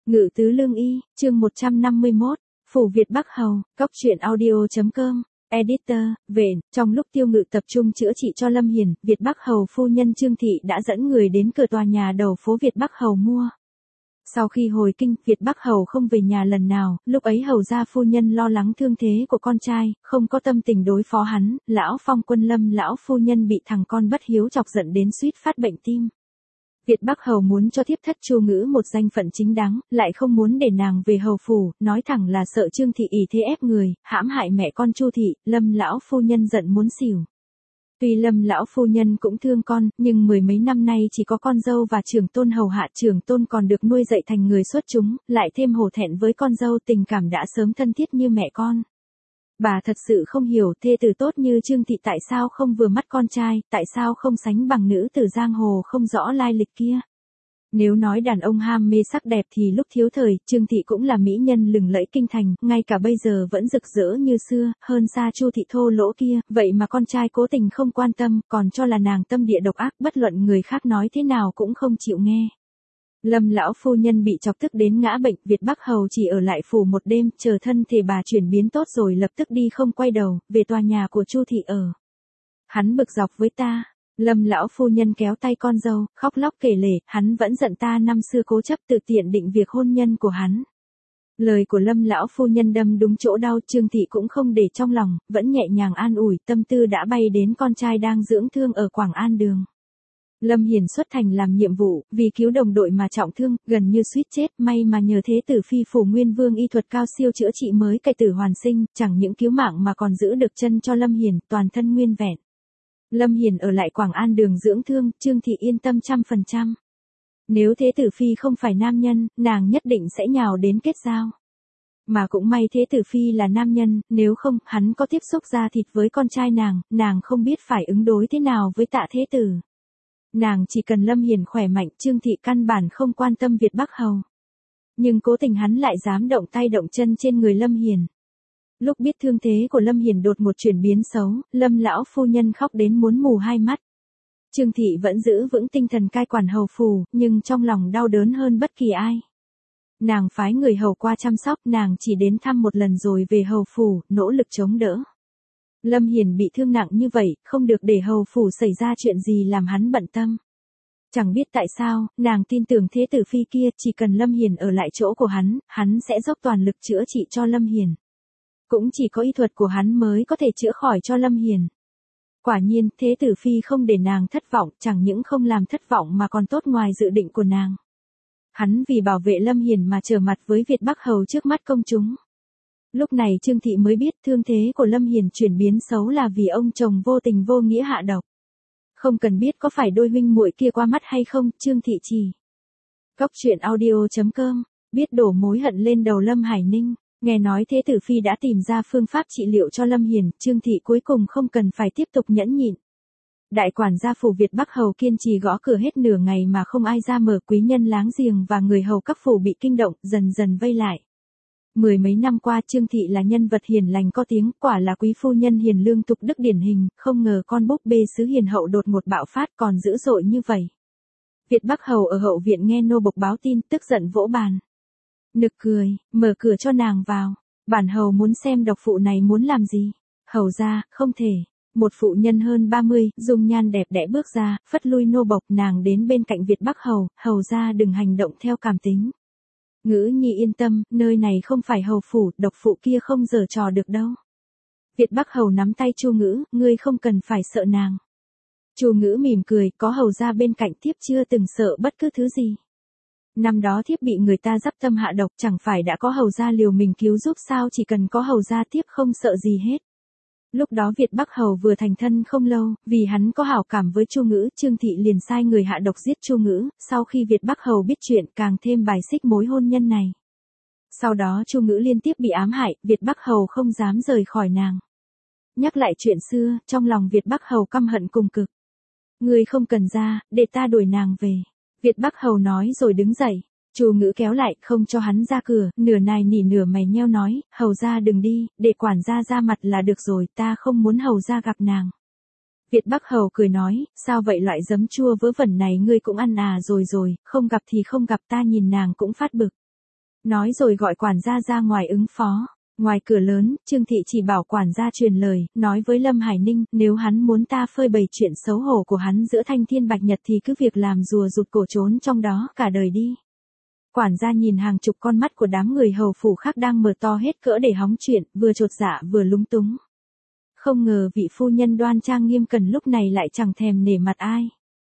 Ngự tứ lương y, chương 151, Phủ Việt Bắc Hầu, Cóc truyện audio.com, Editor, Vện, trong lúc Tiêu Ngự tập trung chữa trị cho Lâm Hiền, Việt Bắc Hầu phu nhân Trương Thị đã dẫn người đến cửa tòa nhà đầu phố Việt Bắc Hầu mua. Sau khi hồi kinh, Việt Bắc Hầu không về nhà lần nào, lúc ấy hầu gia phu nhân lo lắng thương thế của con trai, không có tâm tình đối phó hắn, lão Phong Quân Lâm lão phu nhân bị thằng con bất hiếu chọc giận đến suýt phát bệnh tim. Việt Bắc Hầu muốn cho thiếp thất Chu Ngữ một danh phận chính đáng, lại không muốn để nàng về hầu phủ, nói thẳng là sợ Trương Thị ỷ thế ép người, hãm hại mẹ con Chu Thị, Lâm lão phu nhân giận muốn xỉu. Tuy Lâm lão phu nhân cũng thương con, nhưng mười mấy năm nay chỉ có con dâu và trưởng tôn hầu hạ, trưởng tôn còn được nuôi dạy thành người xuất chúng, lại thêm hổ thẹn với con dâu, tình cảm đã sớm thân thiết như mẹ con. Bà thật sự không hiểu thê tử tốt như Trương Thị tại sao không vừa mắt con trai, tại sao không sánh bằng nữ tử giang hồ không rõ lai lịch kia. Nếu nói đàn ông ham mê sắc đẹp thì lúc thiếu thời, Trương Thị cũng là mỹ nhân lừng lẫy kinh thành, ngay cả bây giờ vẫn rực rỡ như xưa, hơn xa Chu Thị thô lỗ kia, vậy mà con trai cố tình không quan tâm, còn cho là nàng tâm địa độc ác, bất luận người khác nói thế nào cũng không chịu nghe. Lâm lão phu nhân bị chọc tức đến ngã bệnh, Việt Bắc Hầu chỉ ở lại phủ một đêm, chờ thân thể bà chuyển biến tốt rồi lập tức đi không quay đầu, về tòa nhà của Chu Thị ở. Hắn bực dọc với ta. Lâm lão phu nhân kéo tay con dâu, khóc lóc kể lể, hắn vẫn giận ta năm xưa cố chấp tự tiện định việc hôn nhân của hắn. Lời của Lâm lão phu nhân đâm đúng chỗ đau, Trương Thị cũng không để trong lòng, vẫn nhẹ nhàng an ủi, tâm tư đã bay đến con trai đang dưỡng thương ở Quảng An Đường. Lâm Hiền xuất thành làm nhiệm vụ, vì cứu đồng đội mà trọng thương, gần như suýt chết, may mà nhờ thế tử phi phủ Nguyên Vương y thuật cao siêu chữa trị mới cải tử hoàn sinh, chẳng những cứu mạng mà còn giữ được chân cho Lâm Hiền, toàn thân nguyên vẹn. Lâm Hiền ở lại Quảng An Đường dưỡng thương, Trương Thị yên tâm 100%. Nếu thế tử phi không phải nam nhân, nàng nhất định sẽ nhào đến kết giao. Mà cũng may thế tử phi là nam nhân, nếu không, hắn có tiếp xúc da thịt với con trai nàng không biết phải ứng đối thế nào với Tạ thế tử. Nàng chỉ cần Lâm Hiền khỏe mạnh, Trương Thị căn bản không quan tâm Việt Bắc Hầu. Nhưng cố tình hắn lại dám động tay động chân trên người Lâm Hiền. Lúc biết thương thế của Lâm Hiền đột một chuyển biến xấu, Lâm lão phu nhân khóc đến muốn mù hai mắt. Trương Thị vẫn giữ vững tinh thần cai quản hầu phủ, nhưng trong lòng đau đớn hơn bất kỳ ai. Nàng phái người hầu qua chăm sóc, nàng chỉ đến thăm một lần rồi về hầu phủ, nỗ lực chống đỡ. Lâm Hiền bị thương nặng như vậy, không được để hầu phủ xảy ra chuyện gì làm hắn bận tâm. Chẳng biết tại sao, nàng tin tưởng thế tử phi kia, chỉ cần Lâm Hiền ở lại chỗ của hắn sẽ dốc toàn lực chữa trị cho Lâm Hiền. Cũng chỉ có y thuật của hắn mới có thể chữa khỏi cho Lâm Hiền. Quả nhiên, thế tử phi không để nàng thất vọng, chẳng những không làm thất vọng mà còn tốt ngoài dự định của nàng. Hắn vì bảo vệ Lâm Hiền mà trở mặt với Việt Bắc Hầu trước mắt công chúng. Lúc này Trương Thị mới biết thương thế của Lâm Hiền chuyển biến xấu là vì ông chồng vô tình vô nghĩa hạ độc. Không cần biết có phải đôi huynh muội kia qua mắt hay không, Trương Thị chỉ. Cóc truyện audio.com, biết đổ mối hận lên đầu Lâm Hải Ninh. Nghe nói thế tử phi đã tìm ra phương pháp trị liệu cho Lâm Hiền, Trương Thị cuối cùng không cần phải tiếp tục nhẫn nhịn. Đại quản gia phủ Việt Bắc Hầu kiên trì gõ cửa hết nửa ngày mà không ai ra mở, quý nhân láng giềng và người hầu các phủ bị kinh động, dần dần vây lại. Mười mấy năm qua Trương Thị là nhân vật hiền lành có tiếng, quả là quý phu nhân hiền lương tục đức điển hình, không ngờ con búp bê xứ hiền hậu đột ngột bạo phát còn dữ dội như vậy. Việt Bắc Hầu ở hậu viện nghe nô bộc báo tin, tức giận vỗ bàn. Nực cười, mở cửa cho nàng vào. Bản hầu muốn xem độc phụ này muốn làm gì. Hầu ra, không thể. Một phụ nhân hơn 30, dung nhan đẹp đẽ bước ra, phất lui nô bộc, nàng đến bên cạnh Việt Bắc Hầu, hầu ra đừng hành động theo cảm tính. Ngữ nhi yên tâm, nơi này không phải hầu phủ, độc phụ kia không giở trò được đâu. Việt Bắc Hầu nắm tay Chu Ngữ, ngươi không cần phải sợ nàng. Chu Ngữ mỉm cười, có hầu ra bên cạnh thiếp chưa từng sợ bất cứ thứ gì. Năm đó thiếp bị người ta dắp tâm hạ độc, chẳng phải đã có hầu gia liều mình cứu giúp sao, chỉ cần có hầu gia thiếp không sợ gì hết. Lúc đó Việt Bắc Hầu vừa thành thân không lâu, vì hắn có hảo cảm với Chu Ngữ, Trương Thị liền sai người hạ độc giết Chu Ngữ, sau khi Việt Bắc Hầu biết chuyện càng thêm bài xích mối hôn nhân này. Sau đó Chu Ngữ liên tiếp bị ám hại, Việt Bắc Hầu không dám rời khỏi nàng. Nhắc lại chuyện xưa, trong lòng Việt Bắc Hầu căm hận cùng cực. Ngươi không cần ra, để ta đuổi nàng về. Việt Bắc Hầu nói rồi đứng dậy. Chu Ngữ kéo lại, không cho hắn ra cửa, nửa nài nỉ nửa mày nheo nói, hầu ra đừng đi, để quản gia ra mặt là được rồi, ta không muốn hầu ra gặp nàng. Việt Bắc Hầu cười nói, sao vậy, loại giấm chua vớ vẩn này ngươi cũng ăn à, rồi, không gặp thì không gặp, ta nhìn nàng cũng phát bực. Nói rồi gọi quản gia ra ngoài ứng phó. Ngoài cửa lớn, Trương Thị chỉ bảo quản gia truyền lời, nói với Lâm Hải Ninh, nếu hắn muốn ta phơi bày chuyện xấu hổ của hắn giữa Thanh Thiên Bạch Nhật thì cứ việc làm rùa rụt cổ trốn trong đó cả đời đi. Quản gia nhìn hàng chục con mắt của đám người hầu phủ khác đang mở to hết cỡ để hóng chuyện, vừa chột dạ vừa lúng túng. Không ngờ vị phu nhân đoan trang nghiêm cẩn lúc này lại chẳng thèm nể mặt ai.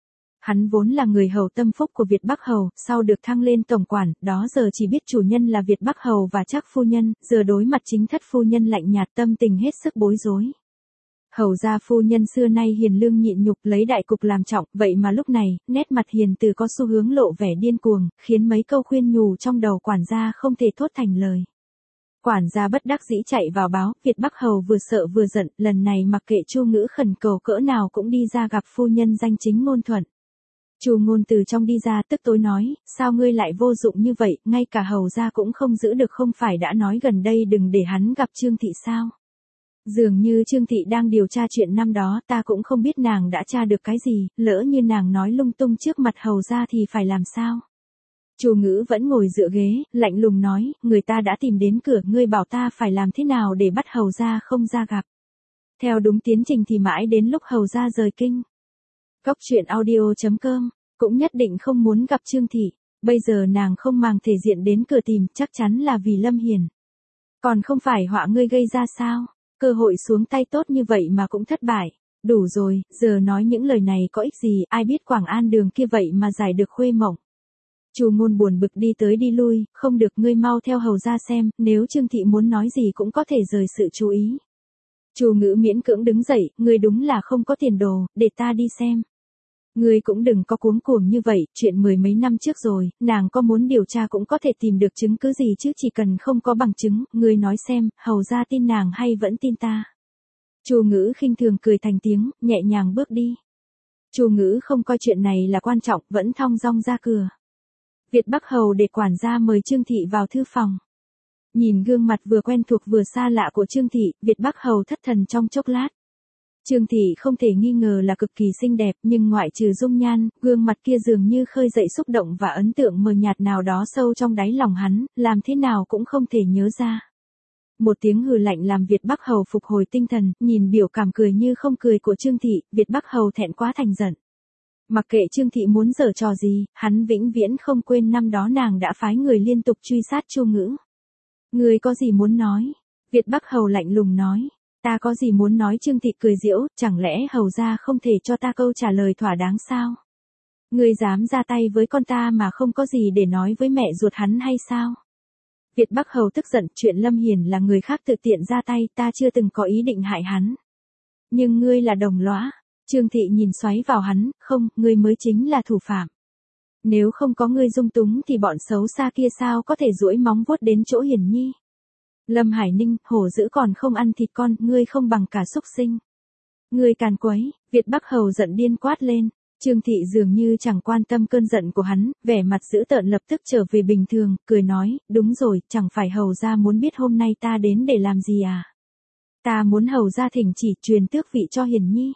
Hắn vốn là người hầu tâm phúc của Việt Bắc Hầu, sau được thăng lên tổng quản, đó giờ chỉ biết chủ nhân là Việt Bắc Hầu và Trác phu nhân, giờ đối mặt chính thất phu nhân lạnh nhạt, tâm tình hết sức bối rối. Hầu gia phu nhân xưa nay hiền lương nhịn nhục, lấy đại cục làm trọng, vậy mà lúc này, nét mặt hiền từ có xu hướng lộ vẻ điên cuồng, khiến mấy câu khuyên nhủ trong đầu quản gia không thể thốt thành lời. Quản gia bất đắc dĩ chạy vào báo, Việt Bắc Hầu vừa sợ vừa giận, lần này mặc kệ Chu Ngữ khẩn cầu cỡ nào cũng đi ra gặp phu nhân danh chính ngôn thuận. Chu Ngôn từ trong đi ra tức tối nói, sao ngươi lại vô dụng như vậy, ngay cả hầu gia cũng không giữ được, không phải đã nói gần đây đừng để hắn gặp Trương Thị sao? Dường như Trương Thị đang điều tra chuyện năm đó, ta cũng không biết nàng đã tra được cái gì, lỡ như nàng nói lung tung trước mặt hầu gia thì phải làm sao? Chu Ngữ vẫn ngồi dựa ghế, lạnh lùng nói, người ta đã tìm đến cửa, ngươi bảo ta phải làm thế nào để bắt hầu gia không ra gặp? Theo đúng tiến trình thì mãi đến lúc hầu gia rời kinh. Cóc truyện audio.com, cũng nhất định không muốn gặp Trương Thị, bây giờ nàng không màng thể diện đến cửa tìm, chắc chắn là vì Lâm Hiền. Còn không phải họa ngươi gây ra sao, cơ hội xuống tay tốt như vậy mà cũng thất bại, đủ rồi, giờ nói những lời này có ích gì, ai biết Quảng An đường kia vậy mà giải được khuê mộng. Chu Ngôn buồn bực đi tới đi lui, không được, ngươi mau theo hầu ra xem, nếu Trương Thị muốn nói gì cũng có thể rời sự chú ý. Chu Ngữ miễn cưỡng đứng dậy, ngươi đúng là không có tiền đồ, để ta đi xem. Ngươi cũng đừng có cuống cuồng như vậy, chuyện mười mấy năm trước rồi, nàng có muốn điều tra cũng có thể tìm được chứng cứ gì chứ, chỉ cần không có bằng chứng, ngươi nói xem, hầu ra tin nàng hay vẫn tin ta. Chu Ngữ khinh thường cười thành tiếng, nhẹ nhàng bước đi. Chu Ngữ không coi chuyện này là quan trọng, vẫn thong dong ra cửa. Việt Bắc Hầu để quản gia mời Trương Thị vào thư phòng. Nhìn gương mặt vừa quen thuộc vừa xa lạ của Trương Thị, Việt Bắc Hầu thất thần trong chốc lát. Trương Thị không thể nghi ngờ là cực kỳ xinh đẹp, nhưng ngoại trừ dung nhan, gương mặt kia dường như khơi dậy xúc động và ấn tượng mờ nhạt nào đó sâu trong đáy lòng hắn, làm thế nào cũng không thể nhớ ra. Một tiếng hừ lạnh làm Việt Bắc Hầu phục hồi tinh thần, nhìn biểu cảm cười như không cười của Trương Thị, Việt Bắc Hầu thẹn quá thành giận. Mặc kệ Trương Thị muốn giở trò gì, hắn vĩnh viễn không quên năm đó nàng đã phái người liên tục truy sát Chu Ngữ. Ngươi có gì muốn nói? Việt Bắc Hầu lạnh lùng nói. Ta có gì muốn nói? Trương Thị cười giễu, chẳng lẽ hầu gia không thể cho ta câu trả lời thỏa đáng sao? Ngươi dám ra tay với con ta mà không có gì để nói với mẹ ruột hắn hay sao? Việt Bắc Hầu tức giận, chuyện Lâm Hiền là người khác tự tiện ra tay, ta chưa từng có ý định hại hắn. Nhưng ngươi là đồng lõa. Trương Thị nhìn xoáy vào hắn, không, ngươi mới chính là thủ phạm. Nếu không có ngươi dung túng thì bọn xấu xa kia sao có thể duỗi móng vuốt đến chỗ Hiền Nhi. Lâm Hải Ninh, hổ dữ còn không ăn thịt con, ngươi không bằng cả súc sinh. Ngươi càn quấy, Việt Bắc Hầu giận điên quát lên. Trương Thị dường như chẳng quan tâm cơn giận của hắn, vẻ mặt dữ tợn lập tức trở về bình thường, cười nói, đúng rồi, chẳng phải hầu gia muốn biết hôm nay ta đến để làm gì à? Ta muốn hầu gia thỉnh chỉ truyền tước vị cho Hiền Nhi.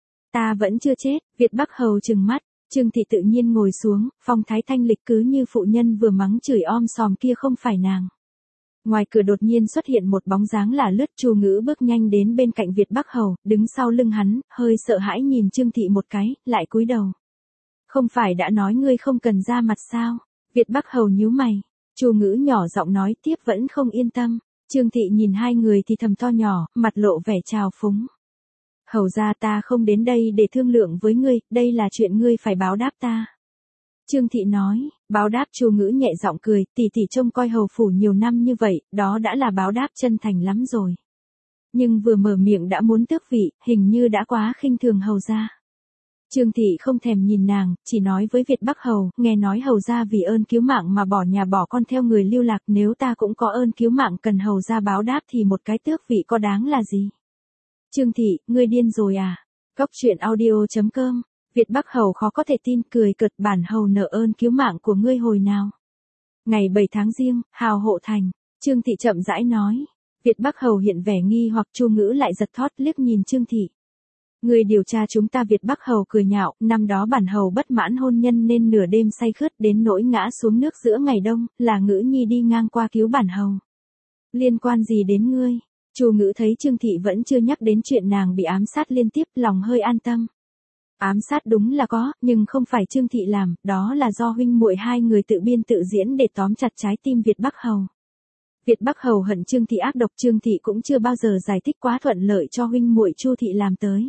Ta vẫn chưa chết, Việt Bắc Hầu trừng mắt, Trương Thị tự nhiên ngồi xuống, phong thái thanh lịch cứ như phụ nhân vừa mắng chửi om sòm kia không phải nàng. Ngoài cửa đột nhiên xuất hiện một bóng dáng lả lướt, Chu Ngữ bước nhanh đến bên cạnh Việt Bắc Hầu, đứng sau lưng hắn, hơi sợ hãi nhìn Trương Thị một cái, lại cúi đầu. Không phải đã nói ngươi không cần ra mặt sao? Việt Bắc Hầu nhíu mày. Chu Ngữ nhỏ giọng nói tiếp vẫn không yên tâm. Trương Thị nhìn hai người thì thầm to nhỏ, mặt lộ vẻ trào phúng. Hầu ra ta không đến đây để thương lượng với ngươi, đây là chuyện ngươi phải báo đáp ta. Trương Thị nói, báo đáp? Chu Ngữ nhẹ giọng cười, tỷ tỷ trông coi hầu phủ nhiều năm như vậy, đó đã là báo đáp chân thành lắm rồi. Nhưng vừa mở miệng đã muốn tước vị, hình như đã quá khinh thường hầu gia. Trương Thị không thèm nhìn nàng, chỉ nói với Việt Bắc Hầu, nghe nói hầu gia vì ơn cứu mạng mà bỏ nhà bỏ con theo người lưu lạc, nếu ta cũng có ơn cứu mạng cần hầu gia báo đáp thì một cái tước vị có đáng là gì? Trương Thị, ngươi điên rồi à? Cóc truyện audio.com, Việt Bắc Hầu khó có thể tin, cười cợt, bản hầu nợ ơn cứu mạng của ngươi hồi nào? Ngày 7 tháng Giêng, Hào Hộ Thành, Trương Thị chậm rãi nói. Việt Bắc Hầu hiện vẻ nghi hoặc, Chu Ngữ lại giật thót liếc nhìn Trương Thị. Người điều tra chúng ta Việt Bắc Hầu cười nhạo, năm đó bản hầu bất mãn hôn nhân nên nửa đêm say khướt đến nỗi ngã xuống nước giữa ngày đông, là Ngữ Nhi đi ngang qua cứu bản hầu. Liên quan gì đến ngươi? Chu Ngữ thấy Trương Thị vẫn chưa nhắc đến chuyện nàng bị ám sát liên tiếp, lòng hơi an tâm. Ám sát đúng là có, nhưng không phải Trương Thị làm, đó là do huynh muội hai người tự biên tự diễn để tóm chặt trái tim Việt Bắc Hầu. Việt Bắc Hầu hận Trương Thị ác độc, Trương Thị cũng chưa bao giờ giải thích quá thuận lợi cho huynh muội Chu Thị làm tới.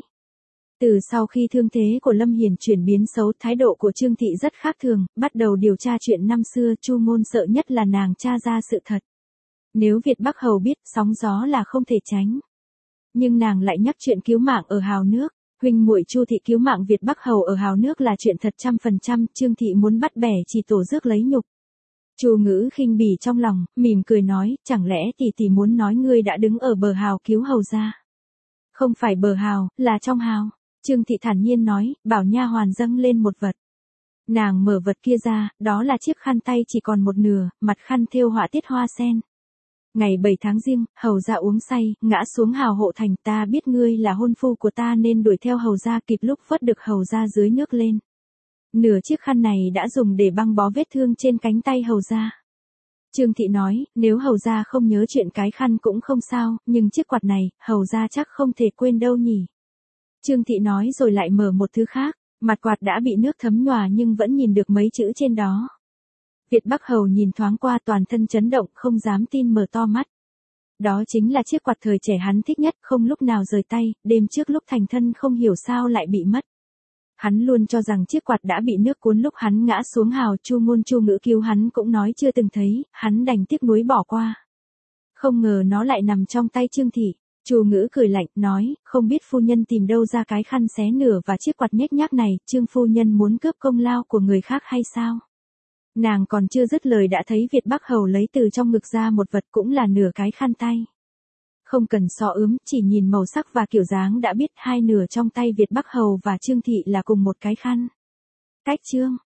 Từ sau khi thương thế của Lâm Hiền chuyển biến xấu, thái độ của Trương Thị rất khác thường, bắt đầu điều tra chuyện năm xưa. Chu Ngôn sợ nhất là nàng tra ra sự thật. Nếu Việt Bắc Hầu biết, sóng gió là không thể tránh. Nhưng nàng lại nhắc chuyện cứu mạng ở Hào Nước. Huynh muội Chu Thị cứu mạng Việt Bắc Hầu ở Hào Nước là chuyện thật 100%, Trương Thị muốn bắt bẻ chỉ tổ rước lấy nhục. Chu Ngữ khinh bỉ trong lòng, mỉm cười nói, chẳng lẽ tỷ muốn nói ngươi đã đứng ở bờ Hào cứu hầu ra? Không phải bờ Hào, là trong Hào. Trương Thị thản nhiên nói, bảo nha hoàn dâng lên một vật. Nàng mở vật kia ra, đó là chiếc khăn tay chỉ còn một nửa, mặt khăn thêu họa tiết hoa sen. Ngày 7 tháng Giêng, hầu gia uống say, ngã xuống Hào Hộ Thành, ta biết ngươi là hôn phu của ta nên đuổi theo hầu gia, kịp lúc vớt được hầu gia dưới nước lên. Nửa chiếc khăn này đã dùng để băng bó vết thương trên cánh tay hầu gia. Trương Thị nói, nếu hầu gia không nhớ chuyện cái khăn cũng không sao, nhưng chiếc quạt này, hầu gia chắc không thể quên đâu nhỉ. Trương Thị nói rồi lại mở một thứ khác, mặt quạt đã bị nước thấm nhòa nhưng vẫn nhìn được mấy chữ trên đó. Việt Bắc Hầu nhìn thoáng qua, toàn thân chấn động, không dám tin, mở to mắt. Đó chính là chiếc quạt thời trẻ hắn thích nhất, không lúc nào rời tay, đêm trước lúc thành thân không hiểu sao lại bị mất. Hắn luôn cho rằng chiếc quạt đã bị nước cuốn lúc hắn ngã xuống Hào. Chu Ngôn Chu Ngữ cứu hắn cũng nói chưa từng thấy, hắn đành tiếc nuối bỏ qua. Không ngờ nó lại nằm trong tay Trương Thị. Chu Ngữ cười lạnh, nói, không biết phu nhân tìm đâu ra cái khăn xé nửa và chiếc quạt nhếch nhác này, Trương phu nhân muốn cướp công lao của người khác hay sao? Nàng còn chưa dứt lời đã thấy Việt Bắc Hầu lấy từ trong ngực ra một vật, cũng là nửa cái khăn tay. Không cần so ướm, chỉ nhìn màu sắc và kiểu dáng đã biết hai nửa trong tay Việt Bắc Hầu và Trương Thị là cùng một cái khăn. Cách chương